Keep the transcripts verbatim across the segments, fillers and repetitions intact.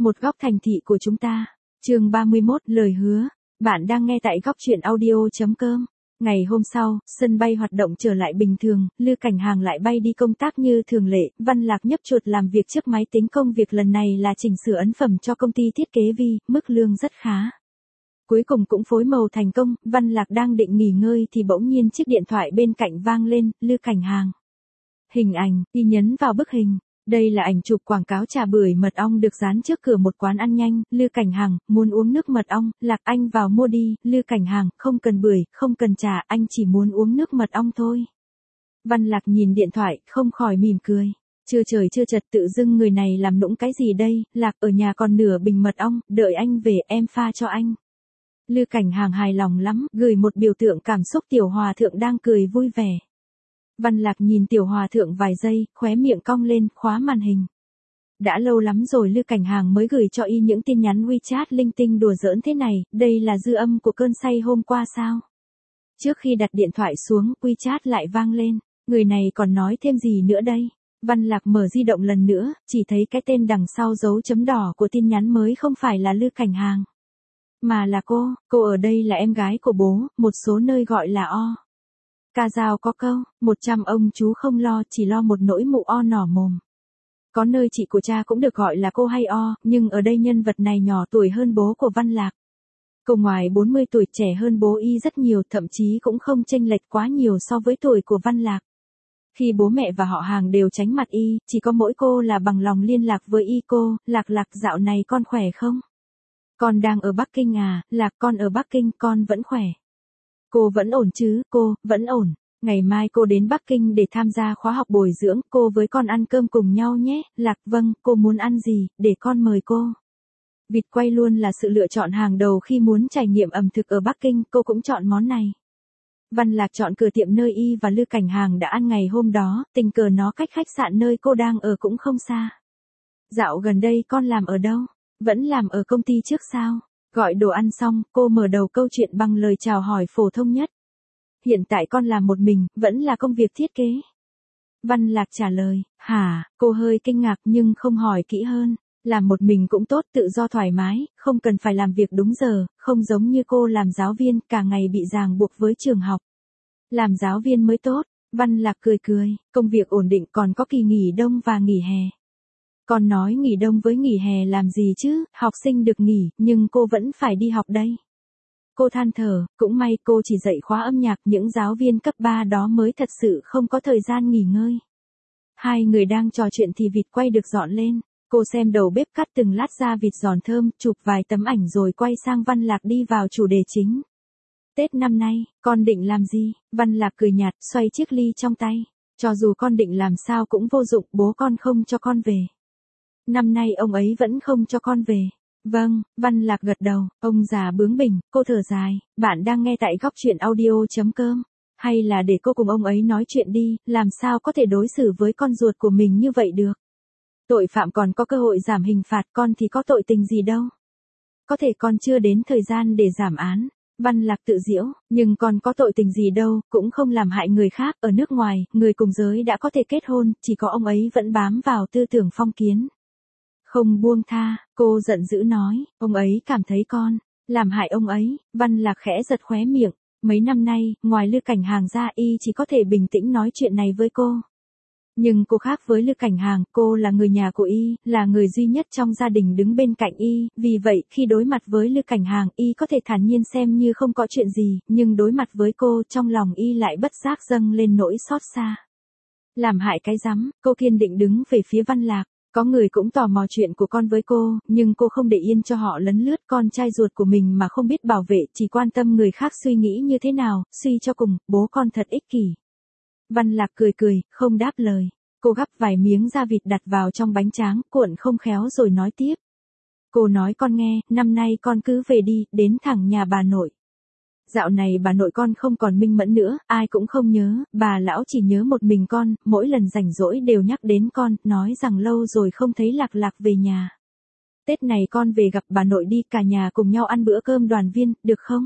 một góc thành thị của chúng ta. Chương ba mươi mốt, lời hứa. Bạn đang nghe tại góc truyện audio chấm com. Ngày hôm sau, sân bay hoạt động trở lại bình thường, Lư Cảnh Hàng lại bay đi công tác như thường lệ, Văn Lạc nhấp chuột làm việc trước máy tính. Công việc lần này là chỉnh sửa ấn phẩm cho công ty thiết kế Vi, mức lương rất khá. Cuối cùng cũng phối màu thành công, Văn Lạc đang định nghỉ ngơi thì bỗng nhiên chiếc điện thoại bên cạnh vang lên, Lư Cảnh Hàng. Hình ảnh, y nhấn vào bức hình. Đây là ảnh chụp quảng cáo trà bưởi mật ong được dán trước cửa một quán ăn nhanh. Lư Cảnh Hàng, muốn uống nước mật ong, Lạc anh vào mua đi. Lư Cảnh Hàng, không cần bưởi, không cần trà, anh chỉ muốn uống nước mật ong thôi. Văn Lạc nhìn điện thoại, không khỏi mỉm cười. Chưa trời chưa chật, tự dưng người này làm nũng cái gì đây. Lạc ở nhà còn nửa bình mật ong, đợi anh về em pha cho anh. Lư Cảnh Hàng hài lòng lắm, gửi một biểu tượng cảm xúc. Tiểu hòa thượng đang cười vui vẻ. Văn Lạc nhìn tiểu hòa thượng vài giây, khóe miệng cong lên, khóa màn hình. Đã lâu lắm rồi Lư Cảnh Hàng mới gửi cho y những tin nhắn WeChat linh tinh đùa giỡn thế này, đây là dư âm của cơn say hôm qua sao? Trước khi đặt điện thoại xuống, WeChat lại vang lên, người này còn nói thêm gì nữa đây? Văn Lạc mở di động lần nữa, chỉ thấy cái tên đằng sau dấu chấm đỏ của tin nhắn mới không phải là Lư Cảnh Hàng, mà là cô, cô ở đây là em gái của bố, một số nơi gọi là O. Ca dao có câu, một trăm ông chú không lo, chỉ lo một nỗi mụ O nỏ mồm. Có nơi chị của cha cũng được gọi là cô hay O, nhưng ở đây nhân vật này nhỏ tuổi hơn bố của Văn Lạc. Cô ngoài bốn mươi tuổi, trẻ hơn bố y rất nhiều, thậm chí cũng không chênh lệch quá nhiều so với tuổi của Văn Lạc. Khi bố mẹ và họ hàng đều tránh mặt y, chỉ có mỗi cô là bằng lòng liên lạc với y. Cô, Lạc Lạc dạo này con khỏe không? Con đang ở Bắc Kinh à? Lạc, con ở Bắc Kinh, con vẫn khỏe. Cô vẫn ổn chứ? Cô, vẫn ổn. Ngày mai cô đến Bắc Kinh để tham gia khóa học bồi dưỡng, cô với con ăn cơm cùng nhau nhé. Lạc, vâng, cô muốn ăn gì, để con mời cô. Vịt quay luôn là sự lựa chọn hàng đầu khi muốn trải nghiệm ẩm thực ở Bắc Kinh, cô cũng chọn món này. Văn Lạc chọn cửa tiệm nơi y và Lư Cảnh Hàng đã ăn ngày hôm đó, tình cờ nó cách khách sạn nơi cô đang ở cũng không xa. Dạo gần đây con làm ở đâu? Vẫn làm ở công ty trước sao? Gọi đồ ăn xong, cô mở đầu câu chuyện bằng lời chào hỏi phổ thông nhất. Hiện tại con làm một mình, vẫn là công việc thiết kế. Văn Lạc trả lời, hả? Cô hơi kinh ngạc nhưng không hỏi kỹ hơn. Làm một mình cũng tốt, tự do thoải mái, không cần phải làm việc đúng giờ, không giống như cô làm giáo viên, cả ngày bị ràng buộc với trường học. Làm giáo viên mới tốt. Văn Lạc cười cười, công việc ổn định, còn có kỳ nghỉ đông và nghỉ hè. Con nói nghỉ đông với nghỉ hè làm gì chứ, học sinh được nghỉ, nhưng cô vẫn phải đi học đây. Cô than thở, cũng may cô chỉ dạy khóa âm nhạc, những giáo viên cấp ba đó mới thật sự không có thời gian nghỉ ngơi. Hai người đang trò chuyện thì vịt quay được dọn lên, cô xem đầu bếp cắt từng lát da vịt giòn thơm, chụp vài tấm ảnh rồi quay sang Văn Lạc đi vào chủ đề chính. Tết năm nay, con định làm gì? Văn Lạc cười nhạt, xoay chiếc ly trong tay. Cho dù con định làm sao cũng vô dụng, bố con không cho con về. Năm nay ông ấy vẫn không cho con về. Vâng, Văn Lạc gật đầu, ông già bướng bỉnh, cô thở dài, bạn đang nghe tại góc truyện audio chấm com. Hay là để cô cùng ông ấy nói chuyện đi, làm sao có thể đối xử với con ruột của mình như vậy được. Tội phạm còn có cơ hội giảm hình phạt, con thì có tội tình gì đâu. Có thể con chưa đến thời gian để giảm án. Văn Lạc tự giễu, nhưng con có tội tình gì đâu, cũng không làm hại người khác. Ở nước ngoài, người cùng giới đã có thể kết hôn, chỉ có ông ấy vẫn bám vào tư tưởng phong kiến. Không buông tha, cô giận dữ nói, ông ấy cảm thấy con làm hại ông ấy. Văn Lạc khẽ giật khóe miệng, mấy năm nay, ngoài Lư Cảnh Hàng ra y chỉ có thể bình tĩnh nói chuyện này với cô. Nhưng cô khác với Lư Cảnh Hàng, cô là người nhà của y, là người duy nhất trong gia đình đứng bên cạnh y, vì vậy khi đối mặt với Lư Cảnh Hàng y có thể thản nhiên xem như không có chuyện gì, nhưng đối mặt với cô trong lòng y lại bất giác dâng lên nỗi xót xa. Làm hại cái rắm, cô kiên định đứng về phía Văn Lạc. Có người cũng tò mò chuyện của con với cô, nhưng cô không để yên cho họ lấn lướt con trai ruột của mình mà không biết bảo vệ, chỉ quan tâm người khác suy nghĩ như thế nào, suy cho cùng, bố con thật ích kỷ. Văn Lạc cười cười, không đáp lời. Cô gắp vài miếng da vịt đặt vào trong bánh tráng, cuộn không khéo rồi nói tiếp. Cô nói con nghe, năm nay con cứ về đi, đến thẳng nhà bà nội. Dạo này bà nội con không còn minh mẫn nữa, ai cũng không nhớ, bà lão chỉ nhớ một mình con, mỗi lần rảnh rỗi đều nhắc đến con, nói rằng lâu rồi không thấy Lạc Lạc về nhà. Tết này con về gặp bà nội đi, cả nhà cùng nhau ăn bữa cơm đoàn viên, được không?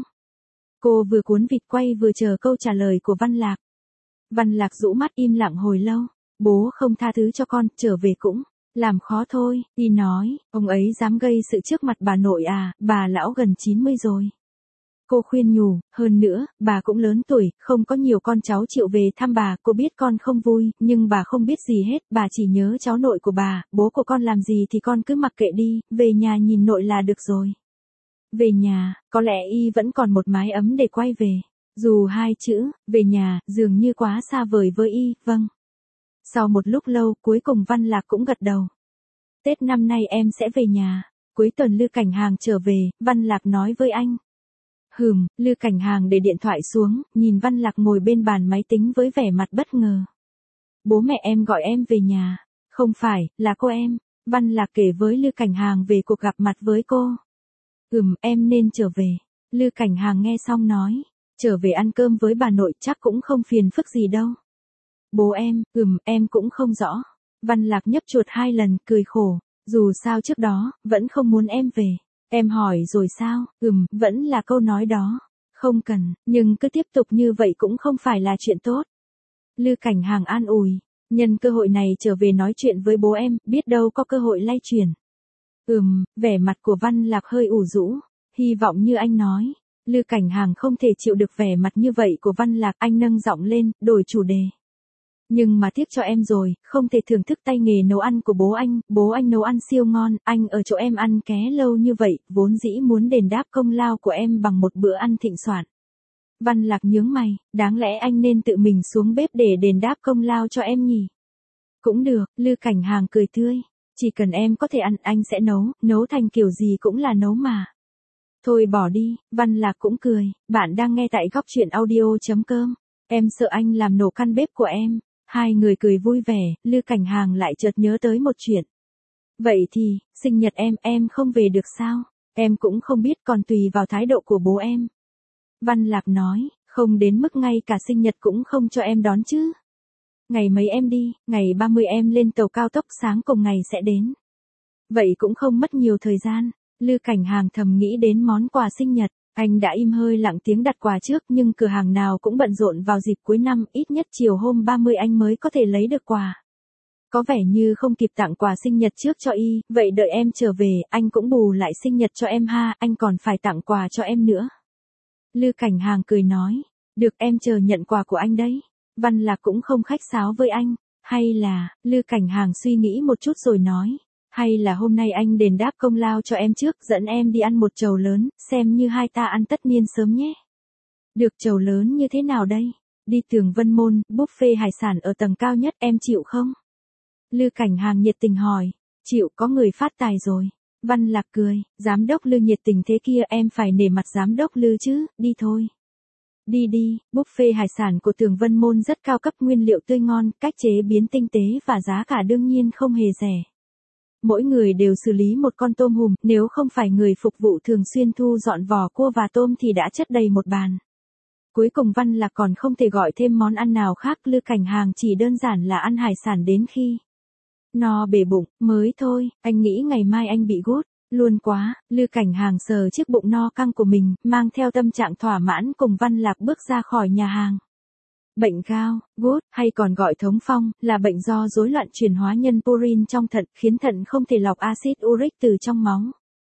Cô vừa cuốn vịt quay vừa chờ câu trả lời của Văn Lạc. Văn Lạc rũ mắt im lặng hồi lâu, bố không tha thứ cho con, trở về cũng Làm khó thôi, y nói, ông ấy dám gây sự trước mặt bà nội à, bà lão gần chín mươi rồi. Cô khuyên nhủ, hơn nữa, bà cũng lớn tuổi, không có nhiều con cháu chịu về thăm bà, cô biết con không vui, nhưng bà không biết gì hết, bà chỉ nhớ cháu nội của bà, bố của con làm gì thì con cứ mặc kệ đi, về nhà nhìn nội là được rồi. Về nhà, có lẽ y vẫn còn một mái ấm để quay về. Dù hai chữ, về nhà, dường như quá xa vời với y, vâng. Sau một lúc lâu, cuối cùng Văn Lạc cũng gật đầu. Tết năm nay em sẽ về nhà. Cuối tuần Lư Cảnh Hàng trở về, Văn Lạc nói với anh. Hừm, Lư Cảnh Hàng để điện thoại xuống, nhìn Văn Lạc ngồi bên bàn máy tính với vẻ mặt bất ngờ. Bố mẹ em gọi em về nhà. Không phải, là cô em. Văn Lạc kể với Lư Cảnh Hàng về cuộc gặp mặt với cô. Ừm, em nên trở về. Lư Cảnh Hàng nghe xong nói. Trở về ăn cơm với bà nội chắc cũng không phiền phức gì đâu. Bố em, ừm, em cũng không rõ. Văn Lạc nhấp chuột hai lần, cười khổ. Dù sao trước đó, vẫn không muốn em về. Em hỏi rồi sao, ừm, vẫn là câu nói đó. Không cần, nhưng cứ tiếp tục như vậy cũng không phải là chuyện tốt. Lư Cảnh Hàng an ủi. Nhân cơ hội này trở về nói chuyện với bố em, biết đâu có cơ hội lay chuyển. Ừm, vẻ mặt của Văn Lạc hơi ủ rũ. Hy vọng như anh nói. Lư Cảnh Hàng không thể chịu được vẻ mặt như vậy của Văn Lạc, anh nâng giọng lên, đổi chủ đề. Nhưng mà tiếc cho em rồi, không thể thưởng thức tay nghề nấu ăn của bố anh, bố anh nấu ăn siêu ngon, anh ở chỗ em ăn ké lâu như vậy, vốn dĩ muốn đền đáp công lao của em bằng một bữa ăn thịnh soạn. Văn Lạc nhướng mày, đáng lẽ anh nên tự mình xuống bếp để đền đáp công lao cho em nhỉ? Cũng được, Lư Cảnh Hàng cười tươi, chỉ cần em có thể ăn anh sẽ nấu, nấu thành kiểu gì cũng là nấu mà. Thôi bỏ đi, Văn Lạc cũng cười, bạn đang nghe tại góc truyện audio.com. Em sợ anh làm nổ căn bếp của em. Hai người cười vui vẻ, Lư Cảnh Hàng lại chợt nhớ tới một chuyện. Vậy thì, sinh nhật em, em không về được sao? Em cũng không biết, còn tùy vào thái độ của bố em. Văn Lạc nói, không đến mức ngay cả sinh nhật cũng không cho em đón chứ. Ngày mấy em đi, ngày ba mươi em lên tàu cao tốc, sáng cùng ngày sẽ đến. Vậy cũng không mất nhiều thời gian. Lư Cảnh Hàng thầm nghĩ đến món quà sinh nhật. Anh đã im hơi lặng tiếng đặt quà trước, nhưng cửa hàng nào cũng bận rộn vào dịp cuối năm, ít nhất chiều hôm ba mươi anh mới có thể lấy được quà. Có vẻ như không kịp tặng quà sinh nhật trước cho y, vậy đợi em trở về, anh cũng bù lại sinh nhật cho em ha, anh còn phải tặng quà cho em nữa. Lư Cảnh Hàng cười nói, được, em chờ nhận quà của anh đấy. Văn Lạc cũng không khách sáo với anh, hay là, Lư Cảnh Hàng suy nghĩ một chút rồi nói. Hay là hôm nay anh đền đáp công lao cho em trước, dẫn em đi ăn một chầu lớn, xem như hai ta ăn tất niên sớm nhé. Được, chầu lớn như thế nào đây? Đi Tường Vân Môn, buffet hải sản ở tầng cao nhất, em chịu không? Lư Cảnh Hàng nhiệt tình hỏi. Chịu, có người phát tài rồi. Văn Lạc cười, giám đốc Lư nhiệt tình thế kia, em phải nể mặt giám đốc Lư chứ, đi thôi. Đi đi, buffet hải sản của Tường Vân Môn rất cao cấp, nguyên liệu tươi ngon, cách chế biến tinh tế và giá cả đương nhiên không hề rẻ. Mỗi người đều xử lý một con tôm hùm, nếu không phải người phục vụ thường xuyên thu dọn vỏ cua và tôm thì đã chất đầy một bàn. Cuối cùng Văn Lạc còn không thể gọi thêm món ăn nào khác, Lư Cảnh Hàng chỉ đơn giản là ăn hải sản đến khi no bể bụng, mới thôi, anh nghĩ ngày mai anh bị gút, luôn quá, Lư Cảnh Hàng sờ chiếc bụng no căng của mình, mang theo tâm trạng thỏa mãn cùng Văn Lạc bước ra khỏi nhà hàng. Bệnh gout, gút, hay còn gọi thống phong, là bệnh do rối loạn chuyển hóa nhân purin trong thận, khiến thận không thể lọc axit uric từ trong máu.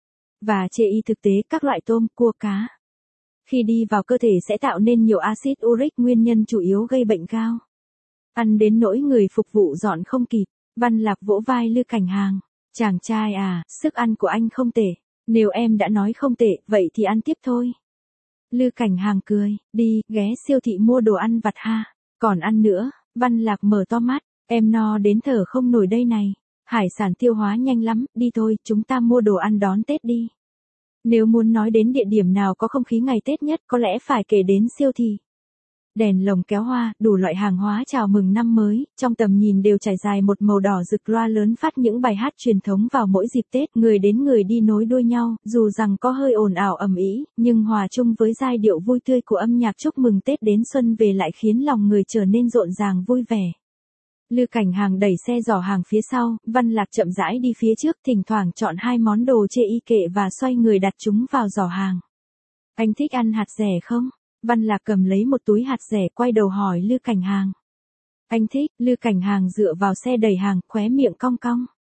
Và chê y thực tế, các loại tôm, cua, cá. Khi đi vào cơ thể sẽ tạo nên nhiều axit uric, nguyên nhân chủ yếu gây bệnh gout. Ăn đến nỗi người phục vụ dọn không kịp. Văn Lạc vỗ vai Lư Cảnh Hàng. Chàng trai à, sức ăn của anh không tệ. Nếu em đã nói không tệ, vậy thì ăn tiếp thôi. Lư Cảnh Hàng cười, đi, ghé siêu thị mua đồ ăn vặt ha. Còn ăn nữa, Văn Lạc mở to mắt, em no đến thở không nổi đây này. Hải sản tiêu hóa nhanh lắm, đi thôi, chúng ta mua đồ ăn đón Tết đi. Nếu muốn nói đến địa điểm nào có không khí ngày Tết nhất, có lẽ phải kể đến siêu thị. Đèn lồng kéo hoa, đủ loại hàng hóa chào mừng năm mới, trong tầm nhìn đều trải dài một màu đỏ rực, loa lớn phát những bài hát truyền thống vào mỗi dịp Tết, người đến người đi nối đuôi nhau, dù rằng có hơi ồn ào ầm ĩ, nhưng hòa chung với giai điệu vui tươi của âm nhạc chúc mừng Tết đến xuân về lại khiến lòng người trở nên rộn ràng vui vẻ. Lư Cảnh Hàng đẩy xe giỏ hàng phía sau, Văn Lạc chậm rãi đi phía trước, thỉnh thoảng chọn hai món đồ chê y kệ và xoay người đặt chúng vào giỏ hàng. Anh thích ăn hạt dẻ không? Văn Lạc cầm lấy một túi hạt dẻ, quay đầu hỏi Lư Cảnh Hàng. Anh thích, Lư Cảnh Hàng dựa vào xe đẩy hàng, khóe miệng cong cong.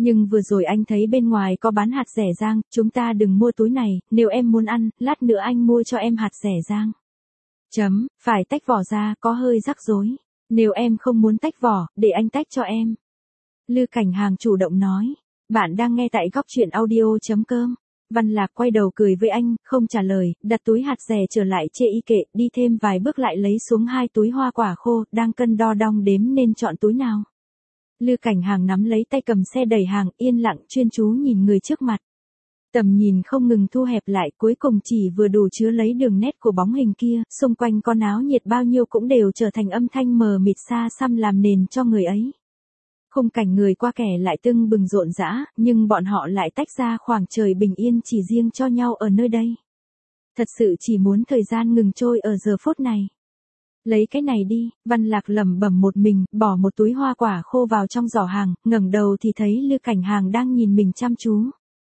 Nhưng vừa rồi anh thấy bên ngoài có bán hạt dẻ rang, chúng ta đừng mua túi này, nếu em muốn ăn, lát nữa anh mua cho em hạt dẻ rang. Chấm, phải tách vỏ ra, có hơi rắc rối. Nếu em không muốn tách vỏ, để anh tách cho em. Lư Cảnh Hàng chủ động nói. Bạn đang nghe tại góc truyện audio.com. Văn Lạc quay đầu cười với anh, không trả lời, đặt túi hạt dẻ trở lại chê y kệ, đi thêm vài bước lại lấy xuống hai túi hoa quả khô, đang cân đo đong đếm nên chọn túi nào. Lư Cảnh Hàng nắm lấy tay cầm xe đẩy hàng, yên lặng chuyên chú nhìn người trước mặt. Tầm nhìn không ngừng thu hẹp lại, cuối cùng chỉ vừa đủ chứa lấy đường nét của bóng hình kia, xung quanh có náo nhiệt bao nhiêu cũng đều trở thành âm thanh mờ mịt xa xăm làm nền cho người ấy. Khung cảnh người qua kẻ lại tưng bừng rộn rã, nhưng bọn họ lại tách ra khoảng trời bình yên chỉ riêng cho nhau ở nơi đây. Thật sự chỉ muốn thời gian ngừng trôi ở giờ phút này. Lấy cái này đi, Văn Lạc lẩm bẩm một mình, bỏ một túi hoa quả khô vào trong giỏ hàng, ngẩng đầu thì thấy Lư Cảnh Hàng đang nhìn mình chăm chú.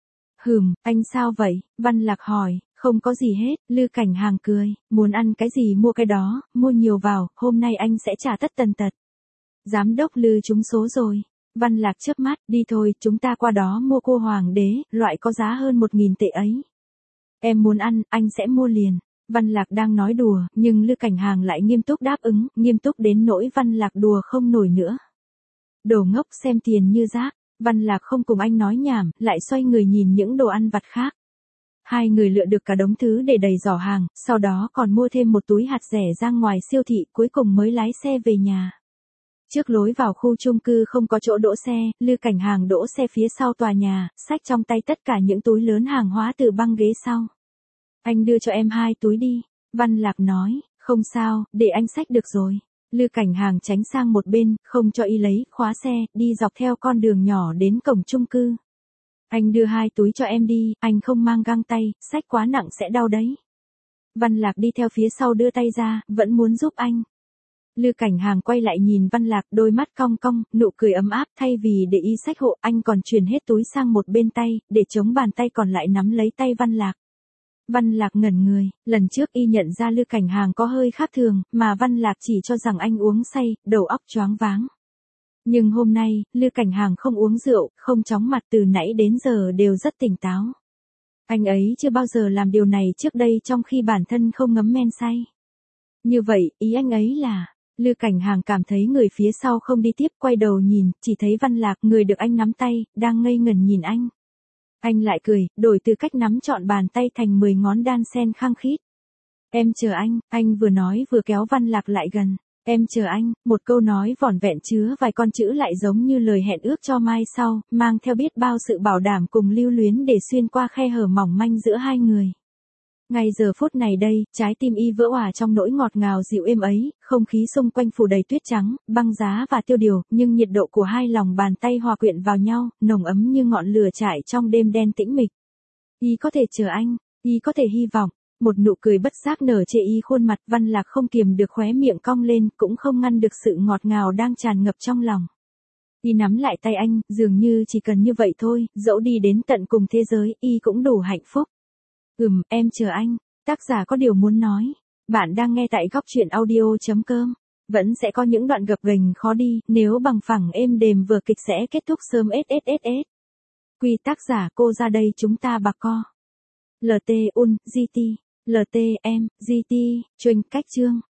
Hừm, anh sao vậy? Văn Lạc hỏi. Không có gì hết, Lư Cảnh Hàng cười, muốn ăn cái gì mua cái đó, mua nhiều vào, hôm nay anh sẽ trả tất tần tật. Giám đốc Lư trúng số rồi. Văn Lạc chớp mắt, đi thôi, chúng ta qua đó mua cua hoàng đế, loại có giá hơn một nghìn tệ ấy. Em muốn ăn, anh sẽ mua liền. Văn Lạc đang nói đùa, nhưng Lư Cảnh Hàng lại nghiêm túc đáp ứng, nghiêm túc đến nỗi Văn Lạc đùa không nổi nữa. Đồ ngốc xem tiền như rác, Văn Lạc không cùng anh nói nhảm, lại xoay người nhìn những đồ ăn vặt khác. Hai người lựa được cả đống thứ để đầy giỏ hàng, sau đó còn mua thêm một túi hạt dẻ rang ngoài siêu thị, cuối cùng mới lái xe về nhà. Trước lối vào khu chung cư không có chỗ đỗ xe, Lư Cảnh Hàng đỗ xe phía sau tòa nhà, xách trong tay tất cả những túi lớn hàng hóa từ băng ghế sau. Anh đưa cho em hai túi đi, Văn Lạc nói, không sao, để anh xách được rồi. Lư Cảnh Hàng tránh sang một bên, không cho y lấy, khóa xe, đi dọc theo con đường nhỏ đến cổng chung cư. Anh đưa hai túi cho em đi, anh không mang găng tay, xách quá nặng sẽ đau đấy. Văn Lạc đi theo phía sau đưa tay ra, vẫn muốn giúp anh. Lư Cảnh Hàng quay lại nhìn Văn Lạc, đôi mắt cong cong, nụ cười ấm áp, thay vì để y xách hộ, anh còn chuyển hết túi sang một bên tay, để chống bàn tay còn lại nắm lấy tay Văn Lạc. Văn Lạc ngẩn người, lần trước y nhận ra Lư Cảnh Hàng có hơi khác thường, mà Văn Lạc chỉ cho rằng anh uống say, đầu óc choáng váng. Nhưng hôm nay, Lư Cảnh Hàng không uống rượu, không chóng mặt, từ nãy đến giờ đều rất tỉnh táo. Anh ấy chưa bao giờ làm điều này trước đây trong khi bản thân không ngấm men say. Như vậy, ý anh ấy là, Lư Cảnh Hàng cảm thấy người phía sau không đi tiếp, quay đầu nhìn, chỉ thấy Văn Lạc, người được anh nắm tay, đang ngây ngẩn nhìn anh. Anh lại cười, đổi từ cách nắm trọn bàn tay thành mười ngón đan sen khăng khít. Em chờ anh, anh vừa nói vừa kéo Văn Lạc lại gần. Em chờ anh, một câu nói vỏn vẹn chứa vài con chữ lại giống như lời hẹn ước cho mai sau, mang theo biết bao sự bảo đảm cùng lưu luyến để xuyên qua khe hở mỏng manh giữa hai người. Ngay giờ phút này đây, trái tim y vỡ òa trong nỗi ngọt ngào dịu êm ấy, không khí xung quanh phủ đầy tuyết trắng, băng giá và tiêu điều, nhưng nhiệt độ của hai lòng bàn tay hòa quyện vào nhau, nồng ấm như ngọn lửa trải trong đêm đen tĩnh mịch. Y có thể chờ anh, y có thể hy vọng. Một nụ cười bất giác nở trên y khuôn mặt, Văn Lạc không kiềm được khóe miệng cong lên, cũng không ngăn được sự ngọt ngào đang tràn ngập trong lòng. Y nắm lại tay anh, dường như chỉ cần như vậy thôi, dẫu đi đến tận cùng thế giới, y cũng đủ hạnh phúc. Ừm, em chờ anh. Tác giả có điều muốn nói. Bạn đang nghe tại góc truyện audio.com. Vẫn sẽ có những đoạn gập ghềnh khó đi, nếu bằng phẳng êm đềm vừa kịch sẽ kết thúc sớm sss. Quy tác giả cô ra đây chúng ta bạc co. lờ tê un, giê tê, lờ tê em, giê tê, chuyên cách chương.